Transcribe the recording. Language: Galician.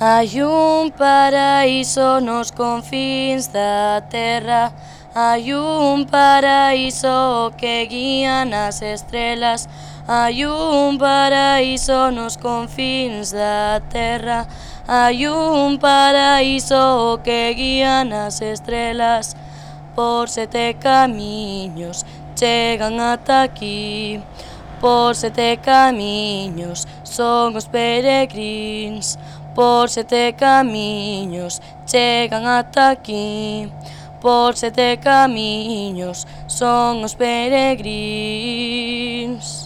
Hai un paraíso nos confíns da terra. Hai un paraíso que guían as estrelas. Hai un paraíso nos confíns da terra. Hai un paraíso que guían as estrelas. Por 7 camiños chegan ata aquí. Por 7 camiños son os peregrins. Por 7 camiños chegan ata aquí. Por 7 camiños son os peregrins.